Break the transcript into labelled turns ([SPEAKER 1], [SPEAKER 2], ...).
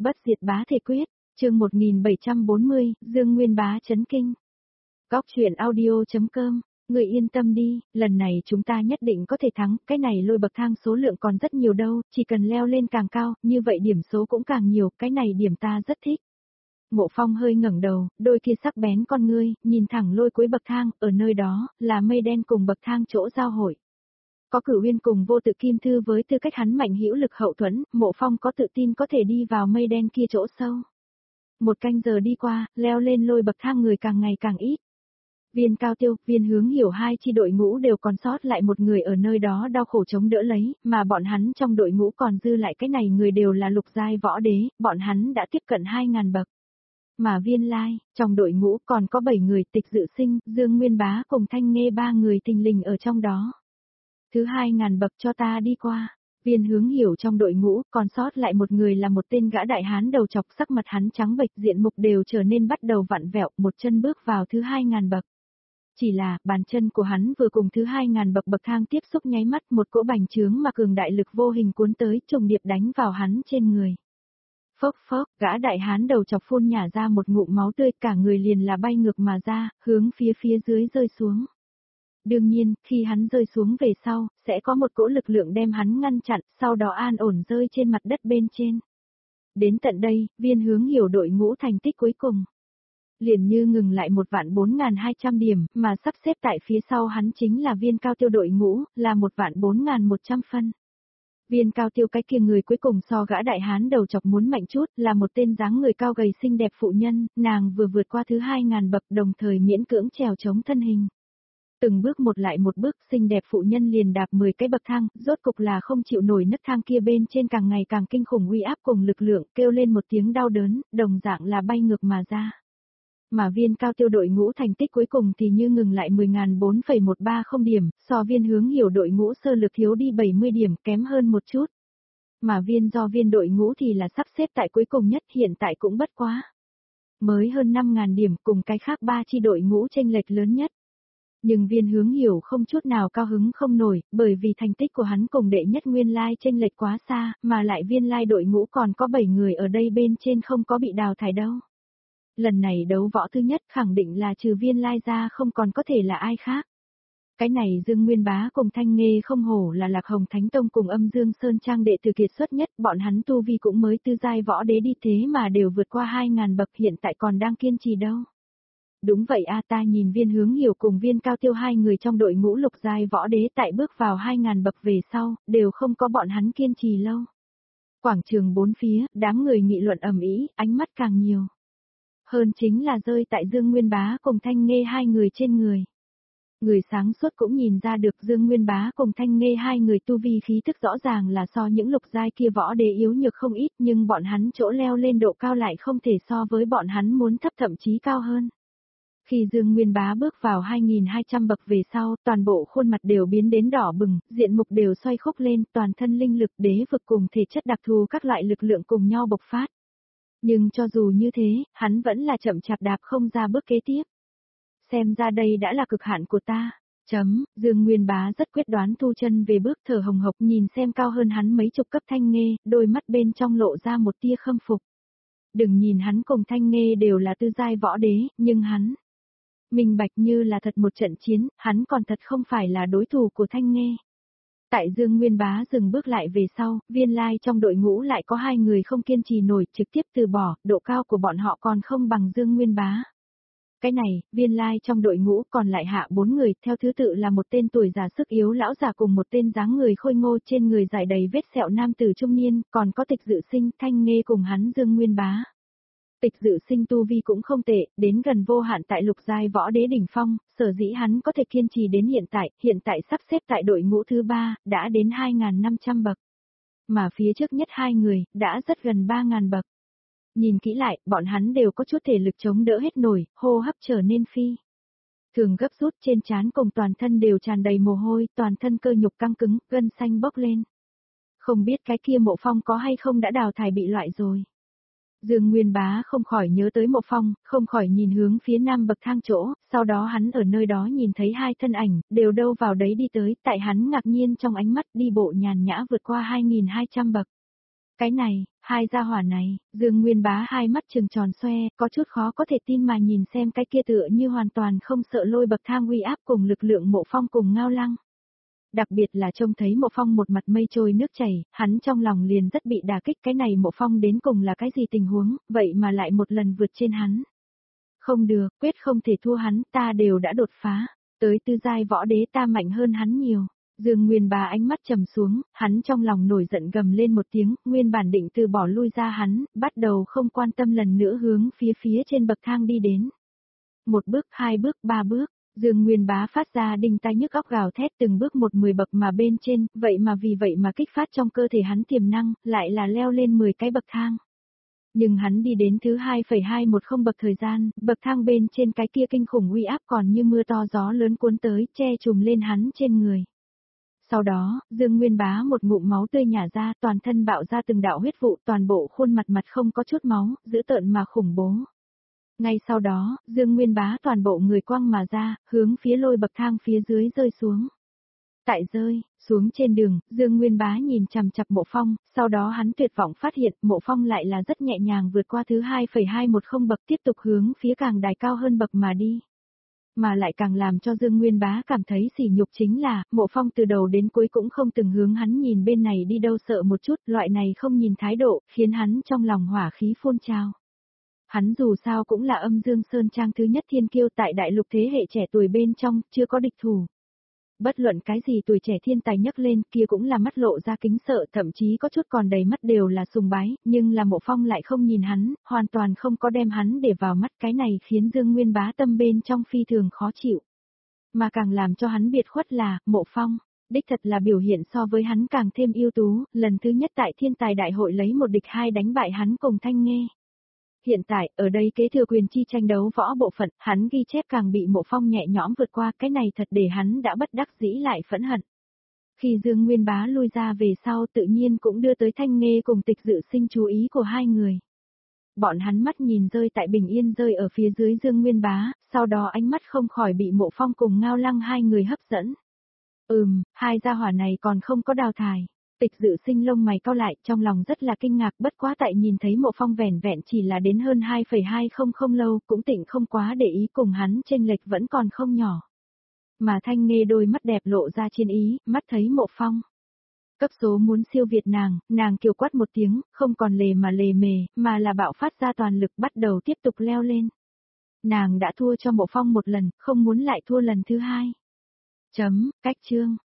[SPEAKER 1] Bất diệt bá thể quyết, chương 1740, Dương Nguyên bá chấn kinh. Góc truyện audio.com, người yên tâm đi, lần này chúng ta nhất định có thể thắng, cái này lôi bậc thang số lượng còn rất nhiều đâu, chỉ cần leo lên càng cao, như vậy điểm số cũng càng nhiều, cái này điểm ta rất thích. Mộ Phong hơi ngẩng đầu, đôi kia sắc bén con ngươi, nhìn thẳng lôi cuối bậc thang, ở nơi đó, là mây đen cùng bậc thang chỗ giao hội. Có Cửu Uyên cùng Vô Tự Kim Thư với tư cách hắn mạnh hữu lực hậu thuẫn, Mộ Phong có tự tin có thể đi vào mây đen kia chỗ sâu. Một canh giờ đi qua, leo lên lôi bậc thang người càng ngày càng ít. Viên Cao Tiêu, Viên Hướng Hiểu hai chi đội ngũ đều còn sót lại một người ở nơi đó đau khổ chống đỡ lấy, mà bọn hắn trong đội ngũ còn dư lại cái này người đều là lục giai võ đế, bọn hắn đã tiếp cận 2000 bậc. Mà Viên Lai, trong đội ngũ còn có 7 người, Tịch Dự Sinh, Dương Nguyên Bá cùng Thanh Nghê 3 người thình lình ở trong đó. Thứ 2000 bậc cho ta đi qua. Viên Hướng Hiểu trong đội ngũ, còn sót lại một người là một tên gã đại hán đầu chọc, sắc mặt hắn trắng bệch, diện mục đều trở nên bắt đầu vặn vẹo, một chân bước vào thứ 2000 bậc. Chỉ là, bàn chân của hắn vừa cùng thứ 2000 bậc bậc thang tiếp xúc nháy mắt, một cỗ bành trướng mà cường đại lực vô hình cuốn tới, trùng điệp đánh vào hắn trên người. Phốc phốc, gã đại hán đầu chọc phun nhả ra một ngụm máu tươi, cả người liền là bay ngược mà ra, hướng phía dưới rơi xuống. Đương nhiên, khi hắn rơi xuống về sau, sẽ có một cỗ lực lượng đem hắn ngăn chặn, sau đó an ổn rơi trên mặt đất bên trên. Đến tận đây, Viên Hướng Hiểu đội ngũ thành tích cuối cùng. Liền như ngừng lại 1.4200 điểm, mà sắp xếp tại phía sau hắn chính là Viên Cao Tiêu đội ngũ, là 1.4100 phân. Viên Cao Tiêu cái kia người cuối cùng so gã đại hán đầu chọc muốn mạnh chút, là một tên dáng người cao gầy xinh đẹp phụ nhân, nàng vừa vượt qua thứ 2000 bậc, đồng thời miễn cưỡng trèo chống thân hình. Từng bước một lại một bước, xinh đẹp phụ nhân liền đạp 10 cái bậc thang, rốt cục là không chịu nổi nấc thang kia bên trên càng ngày càng kinh khủng uy áp cùng lực lượng, kêu lên một tiếng đau đớn, đồng dạng là bay ngược mà ra. Mà Viên Cao Tiêu đội ngũ thành tích cuối cùng thì như ngừng lại 10.4130 điểm, so Viên Hướng Hiểu đội ngũ sơ lược thiếu đi 70 điểm, kém hơn một chút. Mà Viên đội ngũ thì là sắp xếp tại cuối cùng nhất, hiện tại cũng bất quá. Mới hơn 5.000 điểm, cùng cái khác 3 chi đội ngũ chênh lệch lớn nhất. Nhưng Viên Hướng Hiểu không chút nào cao hứng không nổi, bởi vì thành tích của hắn cùng đệ nhất Nguyên Lai chênh lệch quá xa, mà lại Viên Lai đội ngũ còn có 7 người ở đây bên trên không có bị đào thải đâu. Lần này đấu võ thứ nhất khẳng định là trừ Viên Lai ra không còn có thể là ai khác. Cái này Dương Nguyên Bá cùng Thanh Nghê không hổ là Lạc Hồng Thánh Tông cùng Âm Dương Sơn Trang đệ tử kiệt xuất nhất, bọn hắn tu vi cũng mới tư giai võ đế đi thế mà đều vượt qua 2000 bậc, hiện tại còn đang kiên trì đâu. Đúng vậy a, ta nhìn Viên Hướng Hiểu cùng Viên Cao Tiêu hai người trong đội ngũ lục giai võ đế tại bước vào 2000 bậc về sau, đều không có bọn hắn kiên trì lâu. Quảng trường bốn phía, đám người nghị luận ầm ĩ, ánh mắt càng nhiều. Hơn chính là rơi tại Dương Nguyên Bá cùng Thanh Nghê hai người trên người. Người sáng suốt cũng nhìn ra được Dương Nguyên Bá cùng Thanh Nghê hai người tu vi khí tức rõ ràng là so những lục giai kia võ đế yếu nhược không ít, nhưng bọn hắn chỗ leo lên độ cao lại không thể so với bọn hắn muốn thấp, thậm chí cao hơn. Khi Dương Nguyên Bá bước vào 2200 bậc về sau, toàn bộ khuôn mặt đều biến đến đỏ bừng, diện mục đều xoay khúc lên, toàn thân linh lực đế vực cùng thể chất đặc thù các loại lực lượng cùng nhau bộc phát. Nhưng cho dù như thế, hắn vẫn là chậm chạp đạp không ra bước kế tiếp. Xem ra đây đã là cực hạn của ta. Dương Nguyên Bá rất quyết đoán thu chân về bước, thở hồng hộc, nhìn xem cao hơn hắn mấy chục cấp Thanh Nghê, đôi mắt bên trong lộ ra một tia khâm phục. Đừng nhìn hắn cùng Thanh Nghê đều là tư giai võ đế, nhưng hắn minh bạch như là thật một trận chiến, hắn còn thật không phải là đối thủ của Thanh Nghê. Tại Dương Nguyên Bá dừng bước lại về sau, Viên Lai trong đội ngũ lại có 2 người không kiên trì nổi, trực tiếp từ bỏ, độ cao của bọn họ còn không bằng Dương Nguyên Bá. Cái này, Viên Lai trong đội ngũ còn lại hạ 4 người, theo thứ tự là một tên tuổi già sức yếu lão già cùng một tên dáng người khôi ngô trên người dài đầy vết sẹo nam tử trung niên, còn có Tịch Dự Sinh, Thanh Nghê cùng hắn Dương Nguyên Bá. Tịch Dự Sinh tu vi cũng không tệ, đến gần vô hạn tại lục giai võ đế đỉnh phong, sở dĩ hắn có thể kiên trì đến hiện tại sắp xếp tại đội ngũ thứ 3, đã đến 2500 bậc. Mà phía trước nhất 2 người, đã rất gần 3000 bậc. Nhìn kỹ lại, bọn hắn đều có chút thể lực chống đỡ hết nổi, hô hấp trở nên phi thường gấp rút, trên trán cùng toàn thân đều tràn đầy mồ hôi, toàn thân cơ nhục căng cứng, gân xanh bốc lên. Không biết cái kia Mộ Phong có hay không đã đào thải bị loại rồi. Dương Nguyên Bá không khỏi nhớ tới Mộ Phong, không khỏi nhìn hướng phía nam bậc thang chỗ, sau đó hắn ở nơi đó nhìn thấy 2 thân ảnh, đều đâu vào đấy đi tới, tại hắn ngạc nhiên trong ánh mắt đi bộ nhàn nhã vượt qua 2200 bậc. Cái này, hai gia hỏa này, Dương Nguyên Bá hai mắt trừng tròn xoe, có chút khó có thể tin mà nhìn xem cái kia tựa như hoàn toàn không sợ lôi bậc thang uy áp cùng lực lượng Mộ Phong cùng Ngao Lăng. Đặc biệt là trông thấy Mộ Phong một mặt mây trôi nước chảy, hắn trong lòng liền rất bị đả kích, cái này Mộ Phong đến cùng là cái gì tình huống, vậy mà lại một lần vượt trên hắn. Không được, quyết không thể thua hắn, ta đều đã đột phá, tới tư giai võ đế ta mạnh hơn hắn nhiều. Dương Nguyên Bá ánh mắt trầm xuống, hắn trong lòng nổi giận gầm lên một tiếng, nguyên bản định từ bỏ lui ra hắn, bắt đầu không quan tâm lần nữa hướng phía trên bậc thang đi đến. Một bước, hai bước, ba bước, Dương Nguyên Bá phát ra đinh tai nhức óc gào thét từng bước 10 bậc mà bên trên, vậy mà kích phát trong cơ thể hắn tiềm năng, lại là leo lên 10 cái bậc thang. Nhưng hắn đi đến thứ 2,210 bậc thời gian, bậc thang bên trên cái kia kinh khủng uy áp còn như mưa to gió lớn cuốn tới, che trùm lên hắn trên người. Sau đó, Dương Nguyên Bá một ngụm máu tươi nhả ra, toàn thân bạo ra từng đạo huyết vụ, toàn bộ khuôn mặt không có chút máu, dữ tợn mà khủng bố. Ngay sau đó, Dương Nguyên Bá toàn bộ người quăng mà ra, hướng phía lôi bậc thang phía dưới rơi xuống. Tại rơi, xuống trên đường, Dương Nguyên Bá nhìn chằm chằm Mộ Phong, sau đó hắn tuyệt vọng phát hiện Mộ Phong lại là rất nhẹ nhàng vượt qua thứ 2,210 bậc tiếp tục hướng phía càng đài cao hơn bậc mà đi. Mà lại càng làm cho Dương Nguyên Bá cảm thấy sỉ nhục chính là, Mộ Phong từ đầu đến cuối cũng không từng hướng hắn nhìn bên này đi đâu sợ một chút, loại này không nhìn thái độ, khiến hắn trong lòng hỏa khí phun trào. Hắn dù sao cũng là Âm Dương Sơn Trang thứ nhất thiên kiêu tại đại lục thế hệ trẻ tuổi bên trong, chưa có địch thủ. Bất luận cái gì tuổi trẻ thiên tài nhấc lên kia cũng là mắt lộ ra kính sợ, thậm chí có chút còn đầy mắt đều là sùng bái, nhưng là Mộ Phong lại không nhìn hắn, hoàn toàn không có đem hắn để vào mắt, cái này khiến Dương Nguyên Bá tâm bên trong phi thường khó chịu. Mà càng làm cho hắn biệt khuất là, Mộ Phong, đích thật là biểu hiện so với hắn càng thêm ưu tú, lần thứ nhất tại thiên tài đại hội lấy một địch hai đánh bại hắn cùng Thanh Nghê. Hiện tại, ở đây kế thừa quyền chi tranh đấu võ bộ phận, hắn ghi chép càng bị Mộ Phong nhẹ nhõm vượt qua, cái này thật để hắn đã bất đắc dĩ lại phẫn hận. Khi Dương Nguyên Bá lui ra về sau tự nhiên cũng đưa tới Thanh Nghê cùng Tịch Dự Sinh chú ý của hai người. Bọn hắn mắt nhìn rơi tại Bình Yên rơi ở phía dưới Dương Nguyên Bá, sau đó ánh mắt không khỏi bị Mộ Phong cùng Ngao Lăng hai người hấp dẫn. Hai gia hỏa này còn không có đào thải. Tịch Dự Sinh lông mày cau lại, trong lòng rất là kinh ngạc, bất quá tại nhìn thấy Mộ Phong vẻn vẹn chỉ là đến hơn 2,200 lâu, cũng tịnh không quá để ý, cùng hắn chênh lệch vẫn còn không nhỏ. Mà Thanh Nghê đôi mắt đẹp lộ ra chiến ý, mắt thấy Mộ Phong. Cấp số muốn siêu việt nàng kiều quát một tiếng, không còn lề mề, mà là bạo phát ra toàn lực bắt đầu tiếp tục leo lên. Nàng đã thua cho Mộ Phong một lần, không muốn lại thua lần thứ hai. Cách chương.